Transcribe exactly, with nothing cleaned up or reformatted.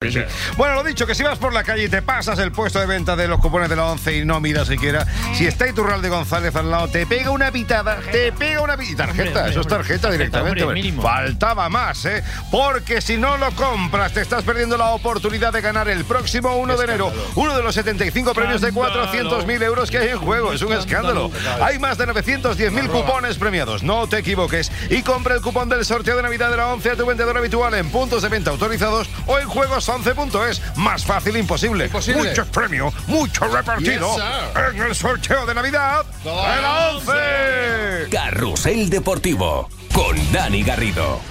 sí, sí. Bueno, lo dicho, que si vas por la calle y te pasas el puesto de venta de los cupones de la once y no miras siquiera, si está Iturralde González al lado, te pega una pitada, te pega una pitada. Tarjeta, eso es tarjeta directamente. Faltaba más, ¿eh? Porque si no lo compras, te estás perdiendo la oportunidad de ganar el próximo uno de enero uno de los setenta y cinco premios de cuatrocientos mil euros que hay en juego. Es un escándalo. Hay más de novecientos diez mil cupones premiados. No te equivoques y compra el cupón del sorteo de Navidad de la once a tu vendedor habitual en puntos de venta autorizados o en juegos once punto es. Más fácil imposible. imposible. Mucho premio, mucho repartido yes, en el sorteo de Navidad de la once. Carrusel Deportivo con Dani Garrido.